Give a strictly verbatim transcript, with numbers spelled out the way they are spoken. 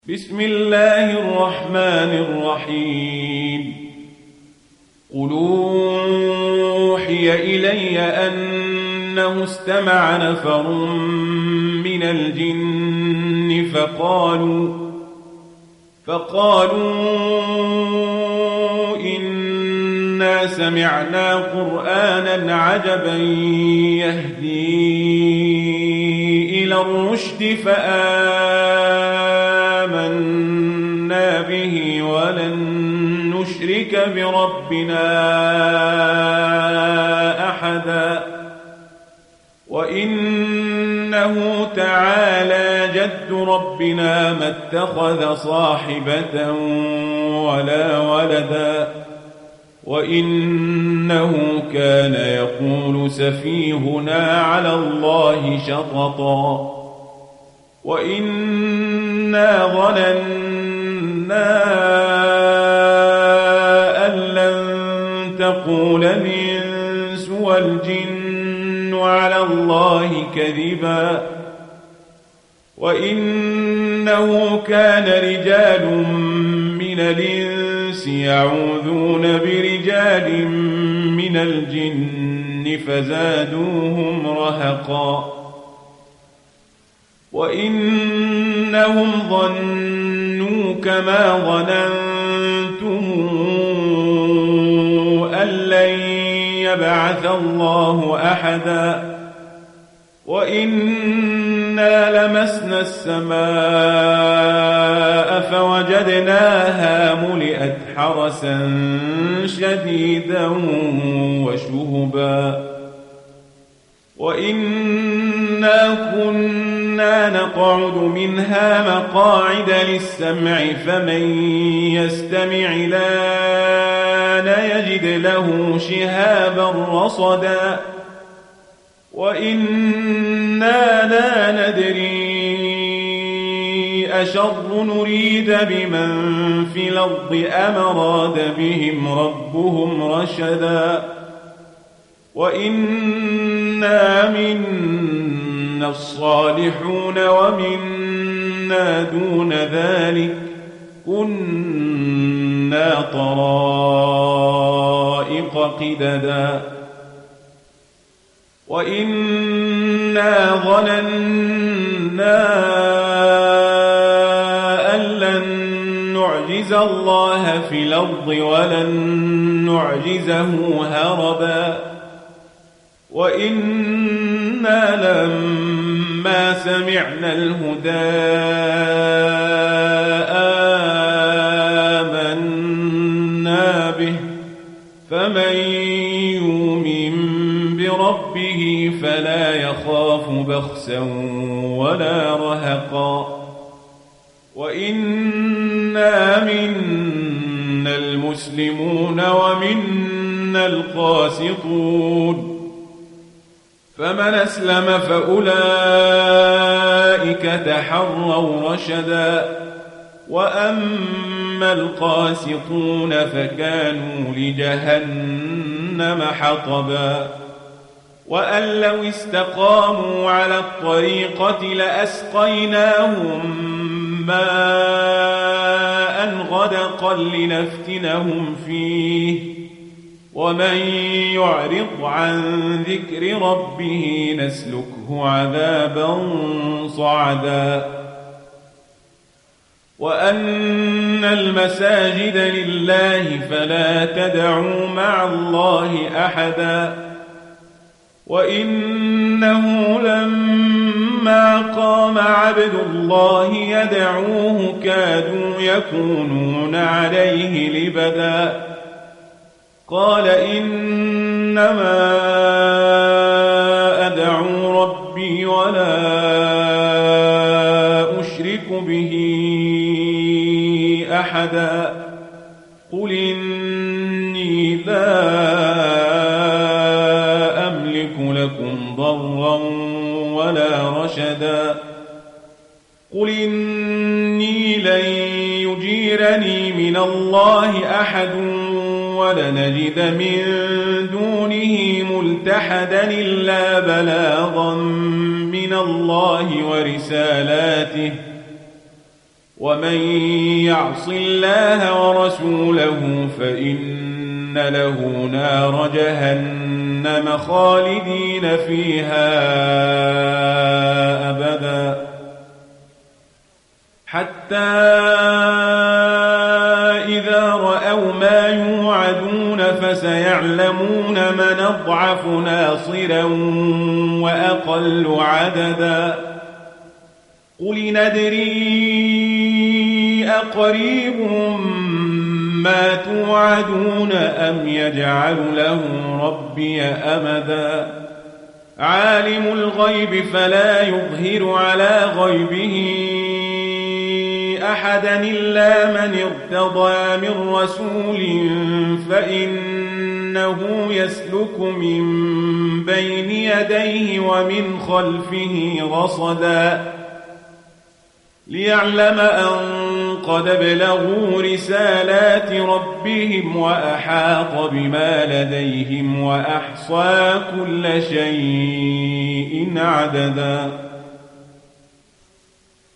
بسم الله الرحمن الرحيم قل أوحي إلي أنه استمع نفر من الجن فقالوا فقالوا إنا سمعنا قرآنا عجبا يهدي إلى الرشد فآمنا به ولن نشرك بربنا أحدا وإنه تعالى جد ربنا ما اتخذ صاحبة ولا ولدا وإنه كان يقول سفيهنا على الله شططا وإنا ظننا أن لن تقول الإنس والجن على الله كذبا وإنه كان رجال من الإنس يعوذون برجال من الجن فزادوهم رهقا وإنهم ظنوا كما ظننتم أن لن يبعث الله أحدا وإنا لمسنا السماء فوجدناها ملئت حرسا شديدا وشهبا وإنا كنا نقعد منها مقاعد للسمع فمن يستمع الآن يجد له شهابا رصدا وإنا لا ندري أشر نريد بمن في الأرض أم أراد بهم ربهم رشدا وإنا منا الصالحون ومنا دون ذلك كنا طرائق قددا وإنا ظننا أن لن نعجز الله في الأرض ولن نعجزه هربا وإنا لما سمعنا الهدى آمنا به فمن يؤمن بربه فلا يخاف بخسا ولا رهقا وإنا منا المسلمون ومنا القاسطون فمن أسلم فأولئك تحروا رشدا وأما القاسطون فكانوا لجهنم حطبا وأن لو استقاموا على الطريقة لأسقيناهم ماء غدقا لنفتنهم فيه ومن يعرض عن ذكر ربه نسلكه عذابا صعدا وأن المساجد لله فلا تدعوا مع الله أحدا وإنه لما قام عبد الله يدعوه كادوا يكونون عليه لبدا قال إنما أدعو ربي ولا أشرك به أحدا قل إني لا أملك لكم ضرا ولا رشدا قل إني لن يجيرني من الله أحد ولنجد من دونه ملتحدا إلا بلاغا من الله ورسالاته ومن يعص الله ورسوله فإن له نار جهنم خالدين فيها أبدا حتى إذا رأوا ما يوعدون فسيعلمون من أضعف ناصرا وأقل عددا قل ندري أقريب ما توعدون أم يجعل له ربي أمدا عالم الغيب فلا يظهر على غيبه أحدا إلا من ارتضى من رسول فإنه يسلك من بين يديه ومن خلفه رصدا ليعلم أن قد بلغوا رسالات ربهم وأحاط بما لديهم وأحصى كل شيء عددا